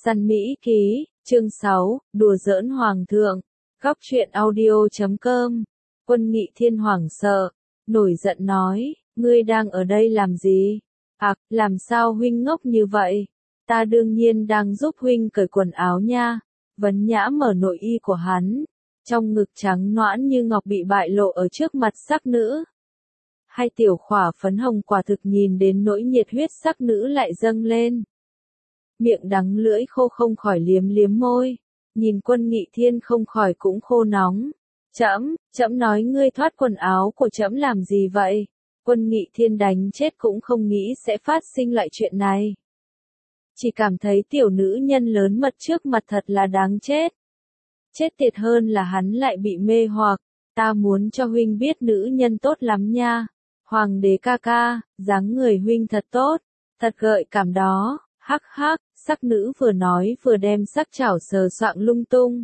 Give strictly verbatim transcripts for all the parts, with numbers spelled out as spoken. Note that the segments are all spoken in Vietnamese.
Săn Mỹ Ký, chương sáu, đùa giỡn Hoàng thượng. Góc truyện audio chấm com. Quân Nghị Thiên hoảng sợ, nổi giận nói, ngươi đang ở đây làm gì? À, làm sao huynh ngốc như vậy? Ta đương nhiên đang giúp huynh cởi quần áo nha. Vấn Nhã mở nội y của hắn, trong ngực trắng nõn như ngọc bị bại lộ ở trước mặt sắc nữ. Hai tiểu khỏa phấn hồng quả thực nhìn đến nỗi nhiệt huyết sắc nữ lại dâng lên. Miệng đắng lưỡi khô không khỏi liếm liếm môi, nhìn Quân Nghị Thiên không khỏi cũng khô nóng. Trẫm, trẫm nói ngươi thoát quần áo của trẫm làm gì vậy? Quân Nghị Thiên đánh chết cũng không nghĩ sẽ phát sinh loại chuyện này. Chỉ cảm thấy tiểu nữ nhân lớn mật trước mặt thật là đáng chết. Chết tiệt hơn là hắn lại bị mê hoặc, ta muốn cho huynh biết nữ nhân tốt lắm nha. Hoàng đế ca ca, dáng người huynh thật tốt, thật gợi cảm đó. Hắc hắc, sắc nữ vừa nói vừa đem sắc chảo sờ soạng lung tung.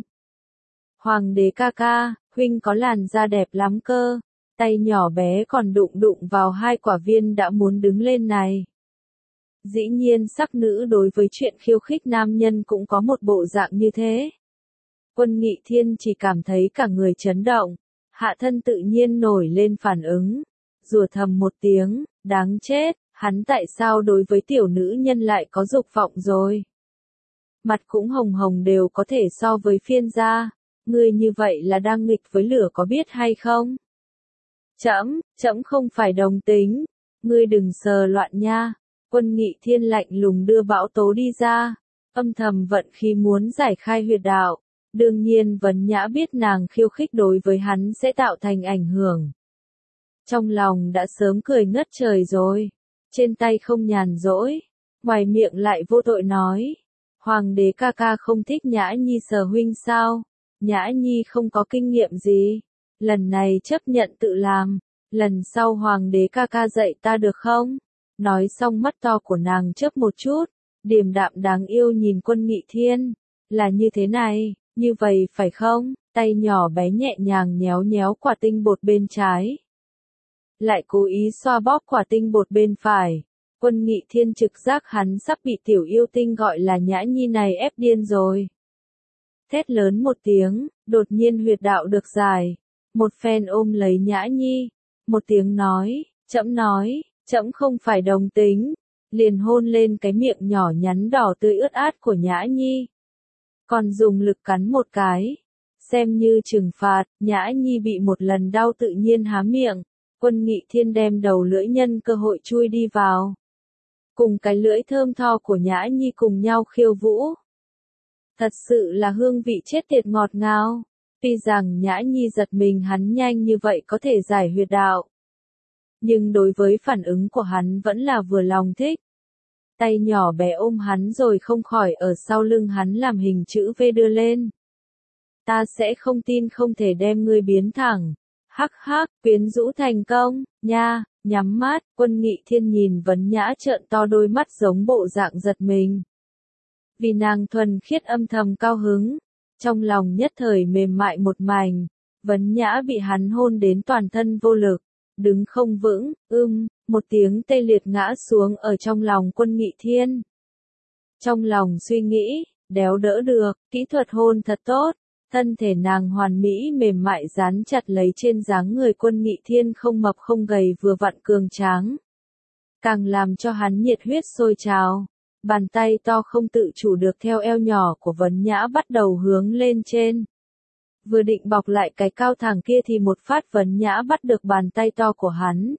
Hoàng đế ca ca, huynh có làn da đẹp lắm cơ, tay nhỏ bé còn đụng đụng vào hai quả viên đã muốn đứng lên này. Dĩ nhiên sắc nữ đối với chuyện khiêu khích nam nhân cũng có một bộ dạng như thế. Quân Nghị Thiên chỉ cảm thấy cả người chấn động, hạ thân tự nhiên nổi lên phản ứng, rủa thầm một tiếng, đáng chết. Hắn tại sao đối với tiểu nữ nhân lại có dục vọng rồi? Mặt cũng hồng hồng đều có thể so với phiên gia, ngươi như vậy là đang nghịch với lửa có biết hay không? Trẫm, trẫm không phải đồng tính, ngươi đừng sờ loạn nha. Quân Nghị Thiên lạnh lùng đưa bão tố đi ra, âm thầm vận khí muốn giải khai huyệt đạo. Đương nhiên Vấn Nhã biết nàng khiêu khích đối với hắn sẽ tạo thành ảnh hưởng. Trong lòng đã sớm cười ngất trời rồi. Trên tay không nhàn rỗi, ngoài miệng lại vô tội nói, Hoàng đế ca ca không thích Nhã Nhi sờ huynh sao? Nhã Nhi không có kinh nghiệm gì, lần này chấp nhận tự làm, lần sau Hoàng đế ca ca dạy ta được không? Nói xong mắt to của nàng chớp một chút, điềm đạm đáng yêu nhìn Quân Nghị Thiên, là như thế này, như vậy phải không? Tay nhỏ bé nhẹ nhàng nhéo nhéo quả tinh bột bên trái. Lại cố ý xoa bóp quả tinh bột bên phải. Quân Nghị Thiên trực giác hắn sắp bị tiểu yêu tinh gọi là Nhã Nhi này ép điên rồi. Thét lớn một tiếng, đột nhiên huyệt đạo được giải. Một phen ôm lấy Nhã Nhi. Một tiếng nói, trẫm nói, trẫm không phải đồng tính. Liền hôn lên cái miệng nhỏ nhắn đỏ tươi ướt át của Nhã Nhi. Còn dùng lực cắn một cái. Xem như trừng phạt, Nhã Nhi bị một lần đau tự nhiên há miệng. Quân Nghị Thiên đem đầu lưỡi nhân cơ hội chui đi vào. Cùng cái lưỡi thơm tho của Nhã Nhi cùng nhau khiêu vũ. Thật sự là hương vị chết tiệt ngọt ngào. Tuy rằng Nhã Nhi giật mình hắn nhanh như vậy có thể giải huyệt đạo. Nhưng đối với phản ứng của hắn vẫn là vừa lòng thích. Tay nhỏ bé ôm hắn rồi không khỏi ở sau lưng hắn làm hình chữ V đưa lên. Ta sẽ không tin không thể đem ngươi biến thẳng. Hắc hắc, quyến rũ thành công, nha, nhắm mắt, Quân Nghị Thiên nhìn Vấn Nhã trợn to đôi mắt giống bộ dạng giật mình. Vì nàng thuần khiết âm thầm cao hứng, trong lòng nhất thời mềm mại một mảnh, Vấn Nhã bị hắn hôn đến toàn thân vô lực, đứng không vững, ưm, một tiếng tê liệt ngã xuống ở trong lòng Quân Nghị Thiên. Trong lòng suy nghĩ, đéo đỡ được, kỹ thuật hôn thật tốt. Thân thể nàng hoàn mỹ mềm mại dán chặt lấy trên dáng người Quân Nghị Thiên không mập không gầy vừa vặn cường tráng. Càng làm cho hắn nhiệt huyết sôi trào. Bàn tay to không tự chủ được theo eo nhỏ của Vấn Nhã bắt đầu hướng lên trên. Vừa định bọc lại cái cao thẳng kia thì một phát Vấn Nhã bắt được bàn tay to của hắn.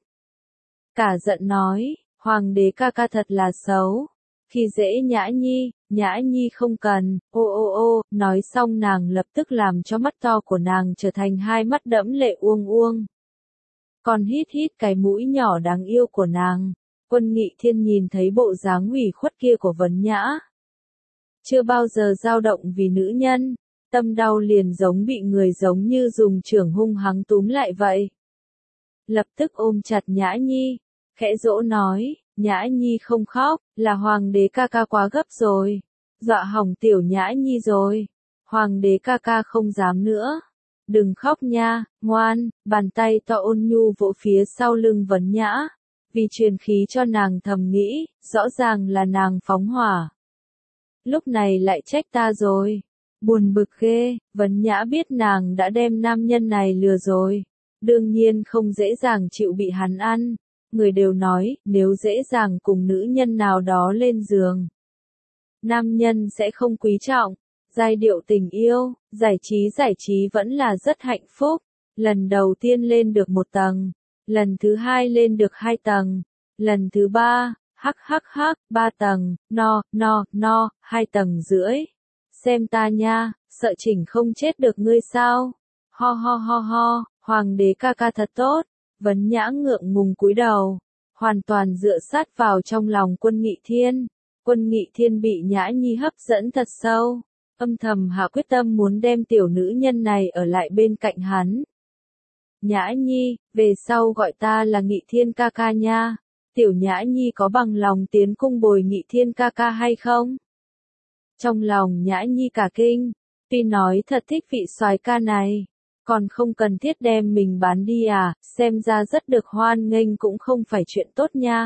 Cả giận nói, Hoàng đế ca ca thật là xấu. Khi dễ Nhã Nhi, Nhã Nhi không cần, ô ô ô, nói xong nàng lập tức làm cho mắt to của nàng trở thành hai mắt đẫm lệ uông uông. Còn hít hít cái mũi nhỏ đáng yêu của nàng, Quân Nghị Thiên nhìn thấy bộ dáng ủy khuất kia của Vấn Nhã. Chưa bao giờ dao động vì nữ nhân, tâm đau liền giống bị người giống như dùng chưởng hung hăng túm lại vậy. Lập tức ôm chặt Nhã Nhi, khẽ dỗ nói. Nhã Nhi không khóc, là Hoàng đế ca ca quá gấp rồi. Dọa hỏng tiểu Nhã Nhi rồi. Hoàng đế ca ca không dám nữa. Đừng khóc nha, ngoan, bàn tay to ôn nhu vỗ phía sau lưng Vấn Nhã. Vì truyền khí cho nàng thầm nghĩ, rõ ràng là nàng phóng hỏa. lúc này lại trách ta rồi. Buồn bực ghê, Vấn Nhã biết nàng đã đem nam nhân này lừa rồi. Đương nhiên không dễ dàng chịu bị hắn ăn. Người đều nói, nếu dễ dàng cùng nữ nhân nào đó lên giường, nam nhân sẽ không quý trọng. Giai điệu tình yêu, giải trí giải trí vẫn là rất hạnh phúc. Lần đầu tiên lên được một tầng, lần thứ hai lên được hai tầng, lần thứ ba, hắc hắc hắc, ba tầng, no, no, no, hai tầng rưỡi. Xem ta nha, sợ chỉnh không chết được ngươi sao? Ho ho ho ho, hoàng đế ca ca thật tốt. Vấn Nhã ngượng ngùng cúi đầu, hoàn toàn dựa sát vào trong lòng Quân Nghị Thiên. Quân Nghị Thiên bị Nhã Nhi hấp dẫn thật sâu, âm thầm hạ quyết tâm muốn đem tiểu nữ nhân này ở lại bên cạnh hắn. Nhã Nhi, về sau gọi ta là Nghị Thiên ca ca nha. Tiểu Nhã Nhi có bằng lòng tiến cung bồi Nghị Thiên ca ca hay không? Trong lòng Nhã Nhi cả kinh, tuy nói thật thích vị soái ca này, còn không cần thiết đem mình bán đi à, xem ra rất được hoan nghênh cũng không phải chuyện tốt nha.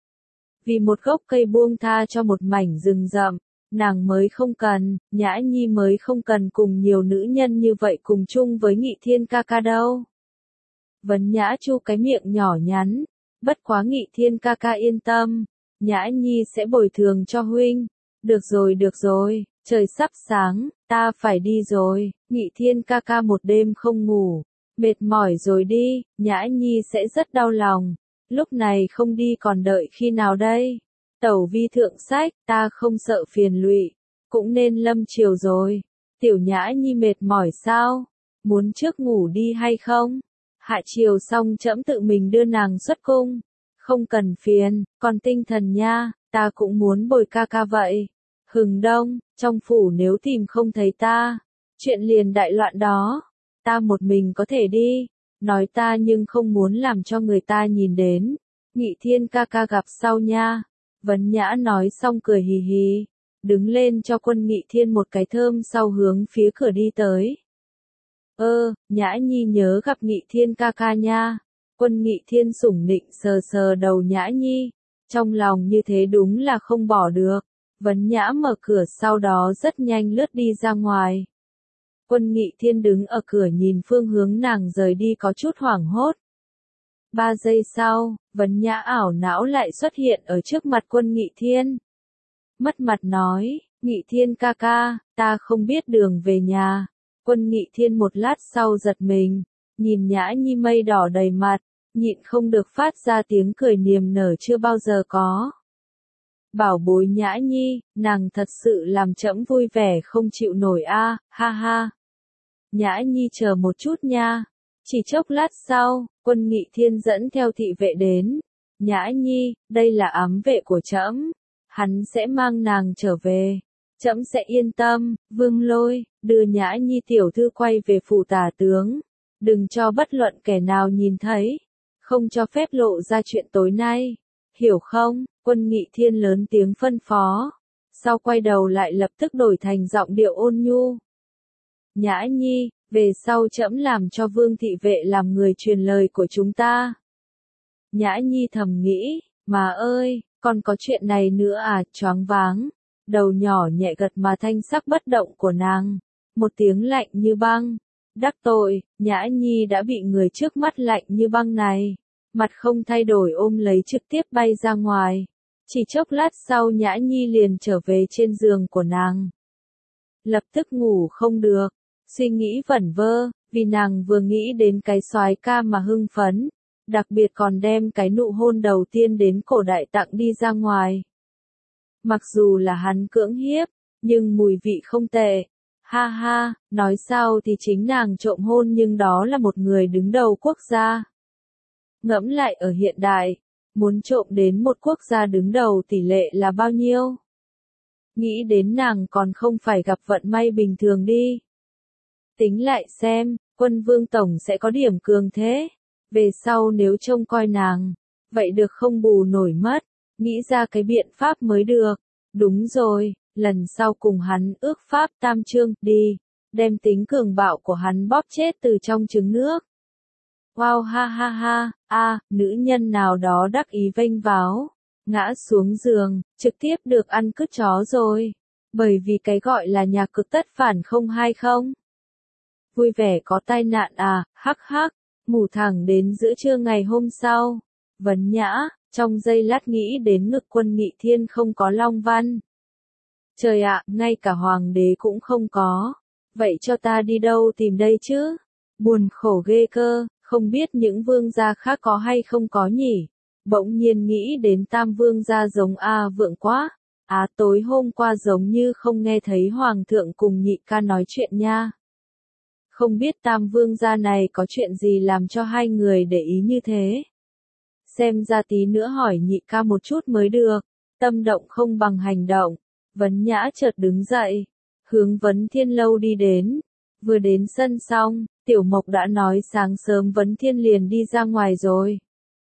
Vì một gốc cây buông tha cho một mảnh rừng rậm, nàng mới không cần, Nhã Nhi mới không cần cùng nhiều nữ nhân như vậy cùng chung với Nghị Thiên ca ca đâu. Vấn Nhã chu cái miệng nhỏ nhắn, bất quá Nghị Thiên ca ca yên tâm, Nhã Nhi sẽ bồi thường cho huynh. Được rồi được rồi, trời sắp sáng, ta phải đi rồi. Nghị Thiên ca ca một đêm không ngủ, mệt mỏi rồi đi, Nhã Nhi sẽ rất đau lòng. Lúc này không đi còn đợi khi nào đây? Tẩu vi thượng sách, ta không sợ phiền lụy, cũng nên lâm chiều rồi. Tiểu Nhã Nhi mệt mỏi sao? Muốn trước ngủ đi hay không? Hạ chiều xong trẫm tự mình đưa nàng xuất cung. Không cần phiền, còn tinh thần nha, ta cũng muốn bồi ca ca vậy. Hừng đông, trong phủ nếu tìm không thấy ta, chuyện liền đại loạn đó. Ta một mình có thể đi, nói ta nhưng không muốn làm cho người ta nhìn đến. Nghị Thiên ca ca gặp sau nha. Vấn Nhã nói xong cười hì hì, đứng lên cho Quân Nghị Thiên một cái thơm sau hướng phía cửa đi tới. Ơ, Nhã Nhi nhớ gặp Nghị Thiên ca ca nha. Quân Nghị Thiên sủng nịnh sờ sờ đầu Nhã Nhi, trong lòng như thế đúng là không bỏ được. Vấn Nhã mở cửa sau đó rất nhanh lướt đi ra ngoài. Quân Nghị Thiên đứng ở cửa nhìn phương hướng nàng rời đi có chút hoảng hốt. Ba giây sau, Vấn Nhã ảo não lại xuất hiện ở trước mặt Quân Nghị Thiên. Mất mặt nói, Nghị Thiên ca ca, ta không biết đường về nhà. Quân Nghị Thiên một lát sau giật mình, nhìn Nhã Nhi mây đỏ đầy mặt, nhịn không được phát ra tiếng cười niềm nở chưa bao giờ có. Bảo bối Nhã Nhi, nàng thật sự làm trẫm vui vẻ không chịu nổi a, ha ha. Nhã Nhi chờ một chút nha. Chỉ chốc lát sau, Quân Nghị Thiên dẫn theo thị vệ đến. Nhã Nhi, đây là ám vệ của trẫm, hắn sẽ mang nàng trở về. Trẫm sẽ yên tâm. Vương Lôi, đưa Nhã Nhi tiểu thư quay về phủ tả tướng. Đừng cho bất luận kẻ nào nhìn thấy. Không cho phép lộ ra chuyện tối nay. Hiểu không? Quân Nghị Thiên lớn tiếng phân phó. Sau quay đầu lại lập tức đổi thành giọng điệu ôn nhu. Nhã Nhi, về sau trẫm làm cho Vương thị vệ làm người truyền lời của chúng ta. Nhã Nhi thầm nghĩ, mà ơi, còn có chuyện này nữa à, choáng váng. Đầu nhỏ nhẹ gật mà thanh sắc bất động của nàng. Một tiếng lạnh như băng. Đắc tội, Nhã Nhi đã bị người trước mắt lạnh như băng này. Mặt không thay đổi ôm lấy trực tiếp bay ra ngoài. Chỉ chốc lát sau Nhã Nhi liền trở về trên giường của nàng. Lập tức ngủ không được, suy nghĩ vẩn vơ, vì nàng vừa nghĩ đến cái soái ca mà hưng phấn, đặc biệt còn đem cái nụ hôn đầu tiên đến cổ đại tặng đi ra ngoài. Mặc dù là hắn cưỡng hiếp, nhưng mùi vị không tệ. Ha ha, nói sao thì chính nàng trộm hôn nhưng đó là một người đứng đầu quốc gia. Ngẫm lại ở hiện đại, muốn trộm đến một quốc gia đứng đầu tỷ lệ là bao nhiêu? Nghĩ đến nàng còn không phải gặp vận may bình thường đi. Tính lại xem, Quân Vương Tổng sẽ có điểm cường thế. Về sau nếu trông coi nàng, vậy được không bù nổi mất. Nghĩ ra cái biện pháp mới được. Đúng rồi, lần sau cùng hắn ước pháp tam chương, đi. Đem tính cường bạo của hắn bóp chết từ trong trứng nước. Wow ha ha ha, a, à, nữ nhân nào đó đắc ý vênh váo, ngã xuống giường, trực tiếp được ăn cứt chó rồi. Bởi vì cái gọi là nhà cực tất phản không hay không? Vui vẻ có tai nạn à, hắc hắc, ngủ thẳng đến giữa trưa ngày hôm sau. Vấn Nhã, trong giây lát nghĩ đến ngực Quân Nghị Thiên không có long văn. Trời ạ, ngay cả hoàng đế cũng không có. Vậy cho ta đi đâu tìm đây chứ? Buồn khổ ghê cơ, không biết những vương gia khác có hay không có nhỉ? Bỗng nhiên nghĩ đến tam vương gia giống A Vượng quá. Á tối hôm qua giống như không nghe thấy hoàng thượng cùng nhị ca nói chuyện nha. Không biết tam vương gia này có chuyện gì làm cho hai người để ý như thế. Xem ra tí nữa hỏi nhị ca một chút mới được. Tâm động không bằng hành động. Vấn Nhã chợt đứng dậy, hướng Vấn Thiên lâu đi đến. Vừa đến sân xong, Tiểu Mộc đã nói sáng sớm Vấn Thiên liền đi ra ngoài rồi.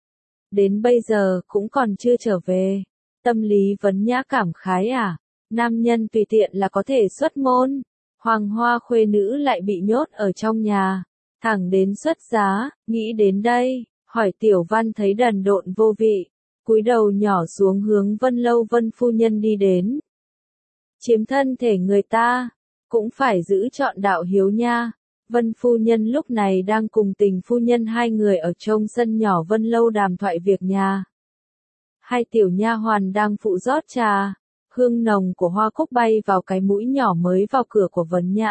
Đến bây giờ cũng còn chưa trở về. Tâm lý Vấn Nhã cảm khái à, nam nhân tùy tiện là có thể xuất môn. Hoàng hoa khuê nữ lại bị nhốt ở trong nhà. Thẳng đến xuất giá, nghĩ đến đây, hỏi Tiểu Văn thấy đần độn vô vị. Cúi đầu nhỏ xuống hướng Vân lâu Vân phu nhân đi đến. Chiếm thân thể người ta, cũng phải giữ trọn đạo hiếu nha. Vân phu nhân lúc này đang cùng Tình phu nhân hai người ở trong sân nhỏ Vân lâu đàm thoại việc nhà. Hai tiểu nha hoàn đang phụ rót trà, hương nồng của hoa cúc bay vào cái mũi nhỏ mới vào cửa của Vấn Nhã.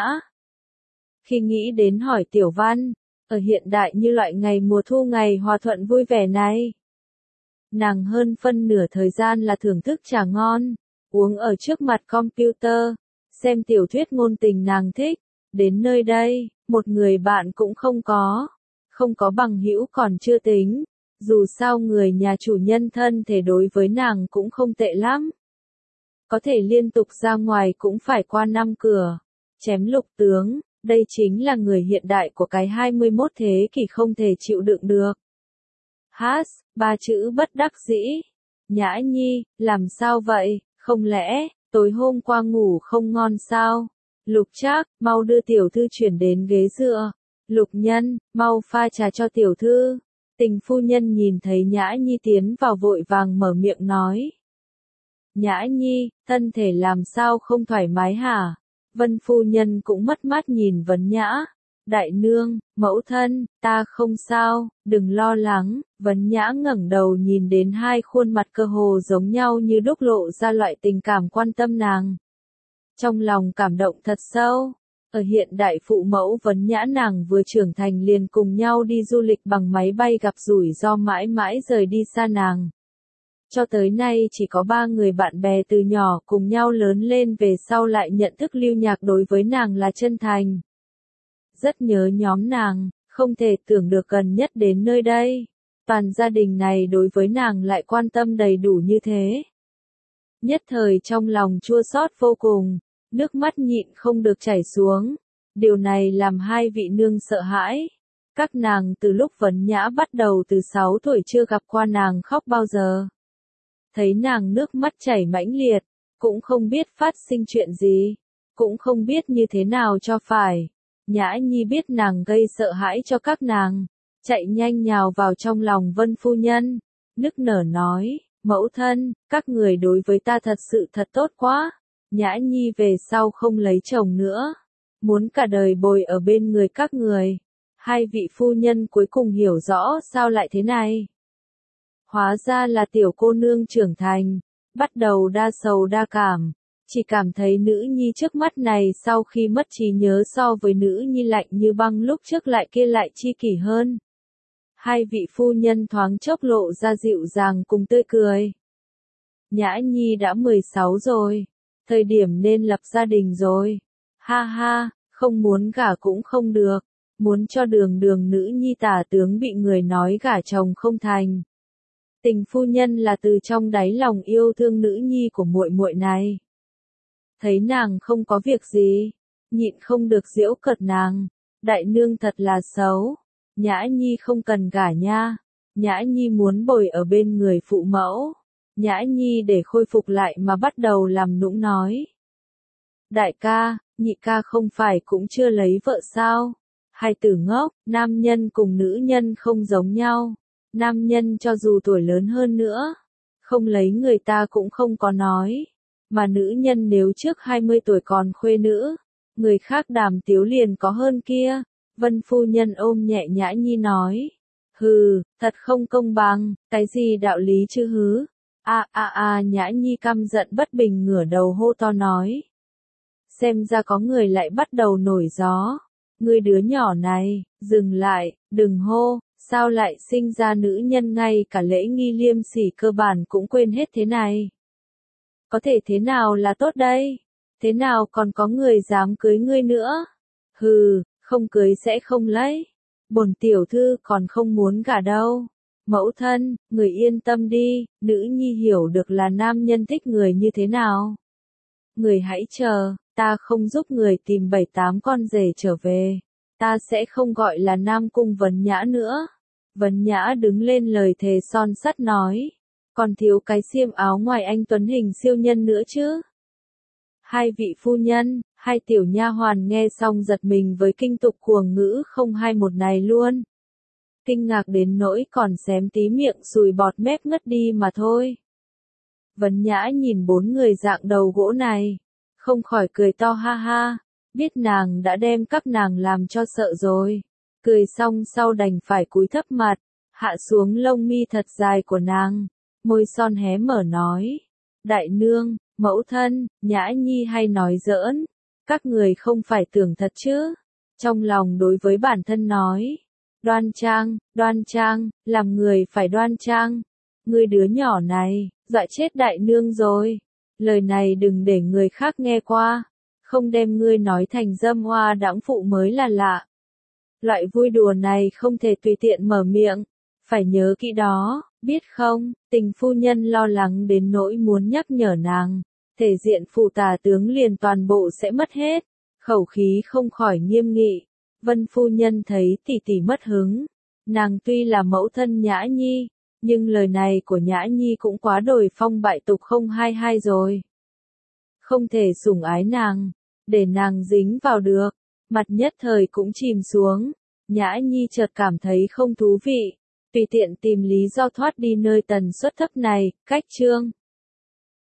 Khi nghĩ đến hỏi Tiểu Văn, ở hiện đại như loại ngày mùa thu ngày hòa thuận vui vẻ này, nàng hơn phân nửa thời gian là thưởng thức trà ngon, uống ở trước mặt computer, xem tiểu thuyết ngôn tình nàng thích. Đến nơi đây, một người bạn cũng không có, không có bằng hữu còn chưa tính, dù sao người nhà chủ nhân thân thể đối với nàng cũng không tệ lắm. Có thể liên tục ra ngoài cũng phải qua năm cửa, chém lục tướng, đây chính là người hiện đại của cái hai mươi mốt thế kỷ không thể chịu đựng được. Hát, ba chữ bất đắc dĩ. Nhã Nhi, làm sao vậy, không lẽ, tối hôm qua ngủ không ngon sao? Lục Trác, mau đưa tiểu thư chuyển đến ghế dựa. Lục Nhân, mau pha trà cho tiểu thư. Tình phu nhân nhìn thấy Nhã Nhi tiến vào vội vàng mở miệng nói. Nhã Nhi, thân thể làm sao không thoải mái hả? Vân phu nhân cũng mất mát nhìn Vấn Nhã. Đại nương, mẫu thân, ta không sao, đừng lo lắng. Vấn Nhã ngẩng đầu nhìn đến hai khuôn mặt cơ hồ giống nhau như đúc lộ ra loại tình cảm quan tâm nàng. Trong lòng cảm động thật sâu. Ở hiện đại phụ mẫu Vấn Nhã nàng vừa trưởng thành liền cùng nhau đi du lịch bằng máy bay gặp rủi ro mãi mãi rời đi xa nàng. Cho tới nay chỉ có ba người bạn bè từ nhỏ cùng nhau lớn lên về sau lại nhận thức Lưu Nhạc đối với nàng là chân thành. Rất nhớ nhóm nàng, không thể tưởng được gần nhất đến nơi đây. Toàn gia đình này đối với nàng lại quan tâm đầy đủ như thế. Nhất thời trong lòng chua xót vô cùng, nước mắt nhịn không được chảy xuống. Điều này làm hai vị nương sợ hãi. Các nàng từ lúc Vấn Nhã bắt đầu từ sáu tuổi chưa gặp qua nàng khóc bao giờ. Thấy nàng nước mắt chảy mãnh liệt, cũng không biết phát sinh chuyện gì, cũng không biết như thế nào cho phải. Nhã Nhi biết nàng gây sợ hãi cho các nàng, chạy nhanh nhào vào trong lòng Vân phu nhân, nức nở nói, mẫu thân, các người đối với ta thật sự thật tốt quá. Nhã Nhi về sau không lấy chồng nữa, muốn cả đời bồi ở bên người các người. Hai vị phu nhân cuối cùng hiểu rõ sao lại thế này. Hóa ra là tiểu cô nương trưởng thành, bắt đầu đa sầu đa cảm, chỉ cảm thấy nữ nhi trước mắt này sau khi mất trí nhớ so với nữ nhi lạnh như băng lúc trước lại kia lại chi kỷ hơn. Hai vị phu nhân thoáng chốc lộ ra dịu dàng cùng tươi cười. Nhã Nhi đã mười sáu rồi, thời điểm nên lập gia đình rồi. Ha ha, không muốn gả cũng không được, muốn cho đường đường nữ nhi tả tướng bị người nói gả chồng không thành. Tình phu nhân là từ trong đáy lòng yêu thương nữ nhi của muội muội này. Thấy nàng không có việc gì, nhịn không được giễu cợt nàng, đại nương thật là xấu. Nhã Nhi không cần gả nha, Nhã Nhi muốn bồi ở bên người phụ mẫu. Nhã Nhi để khôi phục lại mà bắt đầu làm nũng nói. Đại ca, nhị ca không phải cũng chưa lấy vợ sao? Hai tử ngốc, nam nhân cùng nữ nhân không giống nhau. Nam nhân cho dù tuổi lớn hơn nữa, không lấy người ta cũng không có nói. Mà nữ nhân nếu trước hai mươi tuổi còn khuê nữ, người khác đàm tiếu liền có hơn kia. Vân phu nhân ôm nhẹ Nhã Nhi nói. Hừ, thật không công bằng, cái gì đạo lý chứ hứ. A a a Nhã Nhi căm giận bất bình ngửa đầu hô to nói. Xem ra có người lại bắt đầu nổi gió. Ngươi đứa nhỏ này, dừng lại, đừng hô, sao lại sinh ra nữ nhân ngay cả lễ nghi liêm sỉ cơ bản cũng quên hết thế này. Có thể thế nào là tốt đây? Thế nào còn có người dám cưới ngươi nữa? Hừ, không cưới sẽ không lấy. Bổn tiểu thư còn không muốn gả đâu. Mẫu thân, người yên tâm đi, nữ nhi hiểu được là nam nhân thích người như thế nào. Người hãy chờ, ta không giúp người tìm bảy tám con rể trở về. Ta sẽ không gọi là Nam Cung Vấn Nhã nữa. Vấn Nhã đứng lên lời thề son sắt nói. Còn thiếu cái xiêm áo ngoài anh tuấn hình siêu nhân nữa chứ. Hai vị phu nhân, hai tiểu nha hoàn nghe xong giật mình với kinh tục cuồng ngữ không hai một này luôn. Kinh ngạc đến nỗi còn xém tí miệng sùi bọt mép ngất đi mà thôi. Vấn Nhã nhìn bốn người dạng đầu gỗ này, không khỏi cười to ha ha, biết nàng đã đem các nàng làm cho sợ rồi. Cười xong sau đành phải cúi thấp mặt, hạ xuống lông mi thật dài của nàng, môi son hé mở nói. Đại nương, mẫu thân, Nhã Nhi hay nói giỡn, các người không phải tưởng thật chứ. Trong lòng đối với bản thân nói. Đoan trang, đoan trang, làm người phải đoan trang. Ngươi đứa nhỏ này, dọa chết đại nương rồi. Lời này đừng để người khác nghe qua. Không đem ngươi nói thành dâm hoa đãng phụ mới là lạ. Loại vui đùa này không thể tùy tiện mở miệng. Phải nhớ kỹ đó, biết không? Tình phu nhân lo lắng đến nỗi muốn nhắc nhở nàng. Thể diện phụ tả tướng liền toàn bộ sẽ mất hết. Khẩu khí không khỏi nghiêm nghị. Vân phu nhân thấy tỷ tỷ mất hứng. Nàng tuy là mẫu thân Nhã Nhi, nhưng lời này của Nhã Nhi cũng quá đồi phong bại tục không hai hai rồi. Không thể sủng ái nàng, để nàng dính vào được. Mặt nhất thời cũng chìm xuống. Nhã Nhi chợt cảm thấy không thú vị. Tùy tiện tìm lý do thoát đi nơi tần suất thấp này, cách chương.